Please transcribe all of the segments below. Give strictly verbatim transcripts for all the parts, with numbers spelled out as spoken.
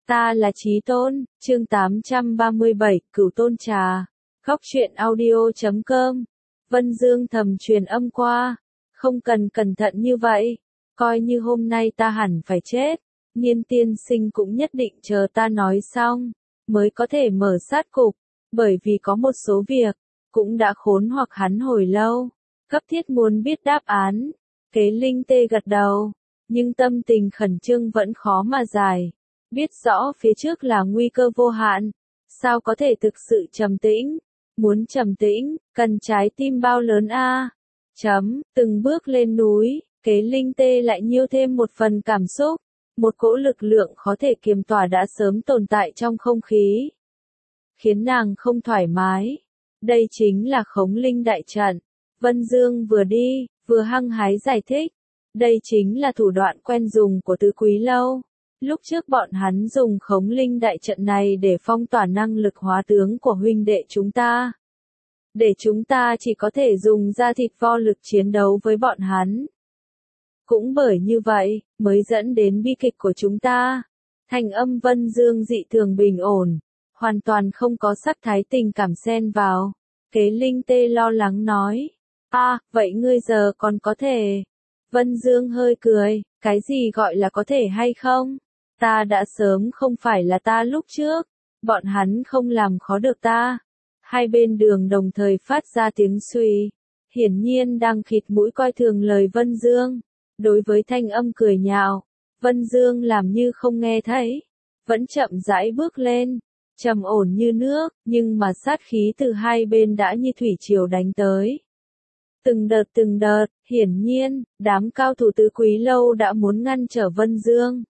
Ta là Chí Tôn, chương tám trăm ba mươi bảy, Cửu Tôn Trà. Góc truyện audio chấm com. Vân Dương thầm truyền âm qua. Không cần cẩn thận như vậy. Coi như hôm nay ta hẳn phải chết. Nhiên tiên sinh cũng nhất định chờ ta nói xong. Mới có thể mở sát cục. Bởi vì có một số việc. Cũng đã khốn hoặc hắn hồi lâu. Cấp thiết muốn biết đáp án. Kế Linh tê gật đầu. Nhưng tâm tình khẩn trương vẫn khó mà giải. Biết rõ phía trước là nguy cơ vô hạn, sao có thể thực sự trầm tĩnh? Muốn trầm tĩnh, cần trái tim bao lớn a? Chấm, từng bước lên núi, Kế Linh tê lại nhiêu thêm một phần cảm xúc, một cỗ lực lượng khó thể kiềm tỏa đã sớm tồn tại trong không khí, khiến nàng không thoải mái. Đây chính là Khống Linh đại trận. Vân Dương vừa đi, vừa hăng hái giải thích. Đây chính là thủ đoạn quen dùng của Tứ Quý Lâu. Lúc trước bọn hắn dùng Khống Linh đại trận này để phong tỏa năng lực hóa tướng của huynh đệ chúng ta. Để chúng ta chỉ có thể dùng da thịt vo lực chiến đấu với bọn hắn. Cũng bởi như vậy, mới dẫn đến bi kịch của chúng ta. Thành âm Vân Dương dị thường bình ổn, hoàn toàn không có sắc thái tình cảm xen vào. Kế Linh tê lo lắng nói. À, vậy ngươi giờ còn có thể. Vân Dương hơi cười, cái gì gọi là có thể hay không? Ta đã sớm không phải là ta lúc trước, bọn hắn không làm khó được ta. Hai bên đường đồng thời phát ra tiếng suy, hiển nhiên đang khịt mũi coi thường lời Vân Dương. Đối với thanh âm cười nhạo, Vân Dương làm như không nghe thấy, vẫn chậm rãi bước lên, trầm ổn như nước, nhưng mà sát khí từ hai bên đã như thủy triều đánh tới. Từng đợt từng đợt, hiển nhiên, đám cao thủ Tứ Quý Lâu đã muốn ngăn trở Vân Dương.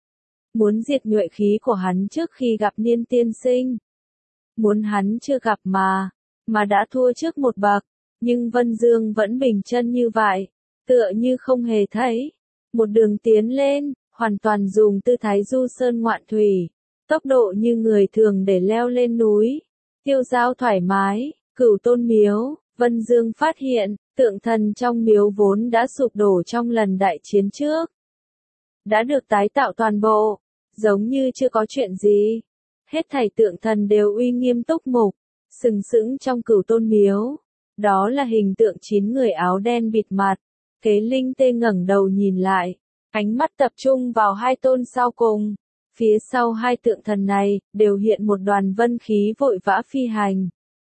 Muốn diệt nhuệ khí của hắn trước khi gặp Niên tiên sinh. Muốn hắn chưa gặp mà, mà đã thua trước một bậc, nhưng Vân Dương vẫn bình chân như vậy, tựa như không hề thấy. Một đường tiến lên, hoàn toàn dùng tư thái du sơn ngoạn thủy, tốc độ như người thường để leo lên núi, tiêu dao thoải mái. Cửu Tôn Miếu, Vân Dương phát hiện, tượng thần trong miếu vốn đã sụp đổ trong lần đại chiến trước. Đã được tái tạo toàn bộ, giống như chưa có chuyện gì. Hết thảy tượng thần đều uy nghiêm túc mục, sừng sững trong Cửu Tôn Miếu. Đó là hình tượng chín người áo đen bịt mặt. Kế Linh tê ngẩng đầu nhìn lại, ánh mắt tập trung vào hai tôn sau cùng. Phía sau hai tượng thần này, đều hiện một đoàn vân khí vội vã phi hành.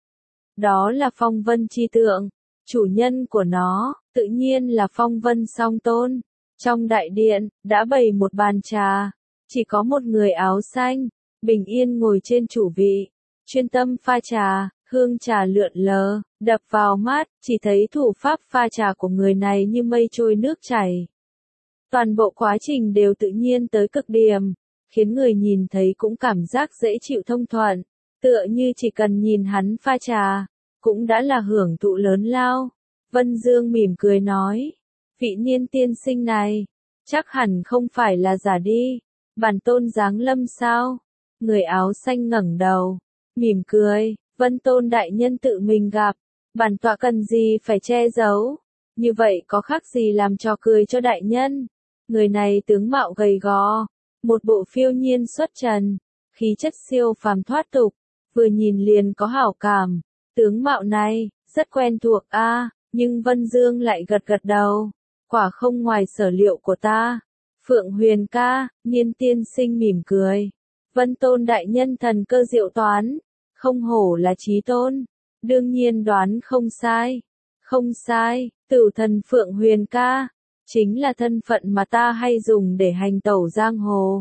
Đó là Phong Vân chi tượng. Chủ nhân của nó, tự nhiên là Phong Vân Song Tôn. Trong đại điện, đã bày một bàn trà. Chỉ có một người áo xanh, bình yên ngồi trên chủ vị. Chuyên tâm pha trà, hương trà lượn lờ, đập vào mắt, chỉ thấy thủ pháp pha trà của người này như mây trôi nước chảy. Toàn bộ quá trình đều tự nhiên tới cực điểm, khiến người nhìn thấy cũng cảm giác dễ chịu thông thuận. Tựa như chỉ cần nhìn hắn pha trà, cũng đã là hưởng thụ lớn lao. Vân Dương mỉm cười nói, vị Niên tiên sinh này, chắc hẳn không phải là giả đi, bản tôn giáng lâm sao? Người áo xanh ngẩng đầu, mỉm cười, Vân Tôn đại nhân tự mình gặp, bản tọa cần gì phải che giấu, như vậy có khác gì làm trò cười cho đại nhân? Người này tướng mạo gầy gò, một bộ phiêu nhiên xuất trần, khí chất siêu phàm thoát tục, vừa nhìn liền có hảo cảm. Tướng mạo này, rất quen thuộc a, à, nhưng Vân Dương lại gật gật đầu. Quả không ngoài sở liệu của ta. Phượng Huyền ca, Niên tiên sinh mỉm cười. Vân Tôn đại nhân thần cơ diệu toán, không hổ là Chí Tôn. Đương nhiên đoán không sai. Không sai, Tử thần Phượng Huyền ca, chính là thân phận mà ta hay dùng để hành tẩu giang hồ.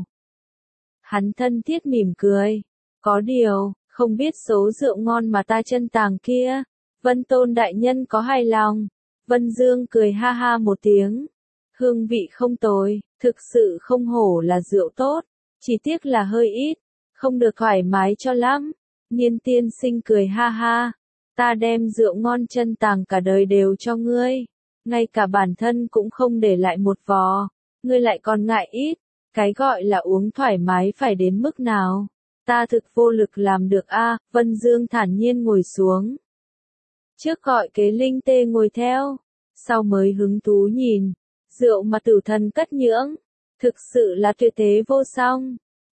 Hắn thân thiết mỉm cười. Có điều, không biết số rượu ngon mà ta chân tàng kia, Vân Tôn đại nhân có hài lòng? Vân Dương cười ha ha một tiếng. Hương vị không tồi, thực sự không hổ là rượu tốt, chỉ tiếc là hơi ít, không được thoải mái cho lắm. Niên tiên sinh cười ha ha, ta đem rượu ngon chân tàng cả đời đều cho ngươi, ngay cả bản thân cũng không để lại một vò, ngươi lại còn ngại ít, cái gọi là uống thoải mái phải đến mức nào? Ta thực vô lực làm được a. À, Vân Dương thản nhiên ngồi xuống. Trước gọi Kế Linh tê ngồi theo, sau mới hứng thú nhìn, rượu mà tử thần cất nhưỡng, thực sự là tuyệt thế vô song.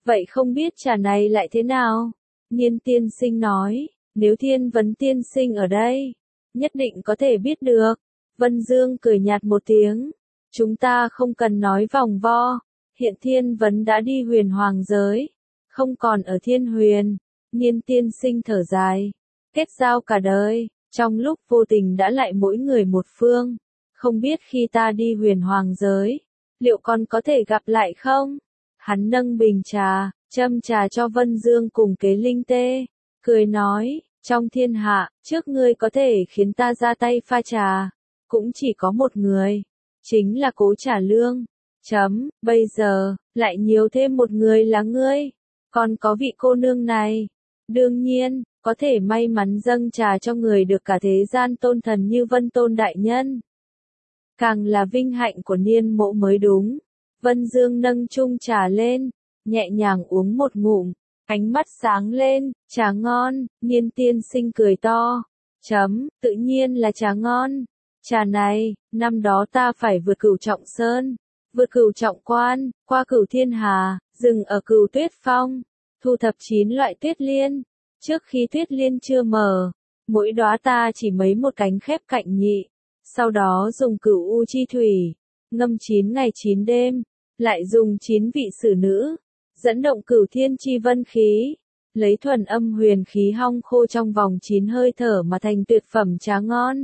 Vậy không biết trà này lại thế nào? Nhiên tiên sinh nói, nếu Thiên Vấn tiên sinh ở đây, nhất định có thể biết được. Vân Dương cười nhạt một tiếng, chúng ta không cần nói vòng vo, hiện Thiên Vấn đã đi huyền hoàng giới, không còn ở thiên huyền. Nhiên tiên sinh thở dài, kết giao cả đời, trong lúc vô tình đã lại mỗi người một phương, không biết khi ta đi huyền hoàng giới, liệu còn có thể gặp lại không? Hắn nâng bình trà, châm trà cho Vân Dương cùng Kế Linh Tê, cười nói, trong thiên hạ, trước ngươi có thể khiến ta ra tay pha trà, cũng chỉ có một người, chính là Cố Trà Lương. Chấm, bây giờ, lại nhiều thêm một người là ngươi, còn có vị cô nương này. Đương nhiên, có thể may mắn dâng trà cho người được cả thế gian tôn thần như Vân Tôn Đại Nhân. Càng là vinh hạnh của Niên Mộ mới đúng. Vân Dương nâng chung trà lên, nhẹ nhàng uống một ngụm, ánh mắt sáng lên, trà ngon, Nhiên tiên sinh cười to. Chấm, tự nhiên là trà ngon. Trà này, năm đó ta phải vượt Cửu Trọng Sơn, vượt Cửu Trọng Quan, qua Cửu Thiên Hà, dừng ở Cửu Tuyết Phong, thu thập chín loại tuyết liên. Trước khi tuyết liên chưa mở, mỗi đóa ta chỉ mấy một cánh khép cạnh nhị, sau đó dùng Cửu U chi thủy, ngâm chín ngày chín đêm, lại dùng chín vị sử nữ, dẫn động Cửu Thiên chi vân khí, lấy thuần âm huyền khí hong khô trong vòng chín hơi thở mà thành tuyệt phẩm trà ngon.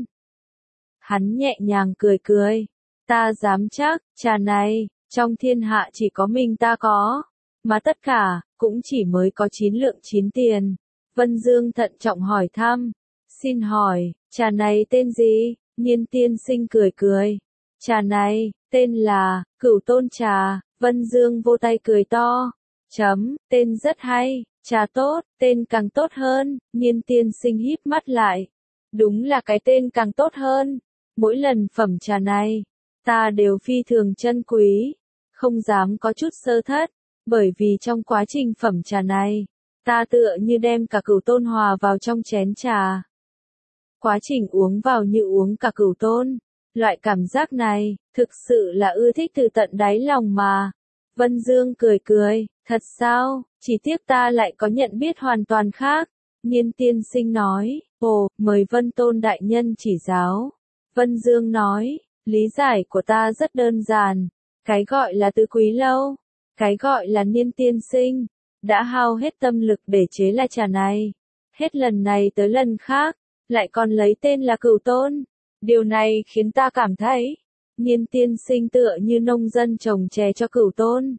Hắn nhẹ nhàng cười cười, ta dám chắc, trà này, trong thiên hạ chỉ có mình ta có, mà tất cả, cũng chỉ mới có chín lượng chín tiền. Vân Dương thận trọng hỏi thăm, xin hỏi, trà này tên gì? Nhiên tiên sinh cười cười, trà này, tên là, Cửu Tôn Trà. Vân Dương vô tay cười to, chấm, tên rất hay, trà tốt, tên càng tốt hơn. Nhiên tiên sinh híp mắt lại, đúng là cái tên càng tốt hơn. Mỗi lần phẩm trà này, ta đều phi thường trân quý, không dám có chút sơ thất, bởi vì trong quá trình phẩm trà này, ta tựa như đem cả Cửu Tôn hòa vào trong chén trà. Quá trình uống vào như uống cả Cửu Tôn, loại cảm giác này, thực sự là ưa thích từ tận đáy lòng mà. Vân Dương cười cười, thật sao, chỉ tiếc ta lại có nhận biết hoàn toàn khác. Nhiên tiên sinh nói, ồ, mời Vân Tôn Đại Nhân chỉ giáo. Vân Dương nói, lý giải của ta rất đơn giản, cái gọi là tứ quý lâu, cái gọi là Nhiên tiên sinh, đã hao hết tâm lực để chế la trà này, hết lần này tới lần khác, lại còn lấy tên là Cửu Tôn. Điều này khiến ta cảm thấy, Nhiên tiên sinh tựa như nông dân trồng chè cho Cửu Tôn.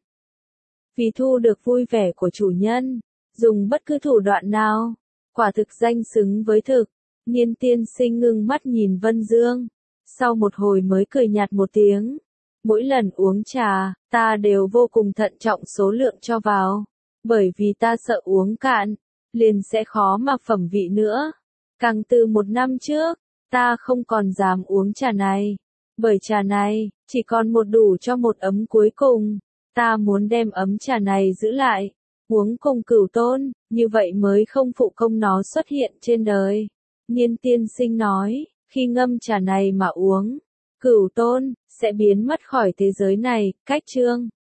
Vì thu được vui vẻ của chủ nhân, dùng bất cứ thủ đoạn nào, quả thực danh xứng với thực. Nhiên tiên sinh ngưng mắt nhìn Vân Dương, sau một hồi mới cười nhạt một tiếng. Mỗi lần uống trà, ta đều vô cùng thận trọng số lượng cho vào, bởi vì ta sợ uống cạn, liền sẽ khó mà phẩm vị nữa. Càng từ một năm trước, ta không còn dám uống trà này, bởi trà này, chỉ còn một đủ cho một ấm cuối cùng. Ta muốn đem ấm trà này giữ lại, uống cùng Cửu Tôn, như vậy mới không phụ công nó xuất hiện trên đời. Nhiên tiên sinh nói, khi ngâm trà này mà uống, Cửu Tôn sẽ biến mất khỏi thế giới này. Cách chương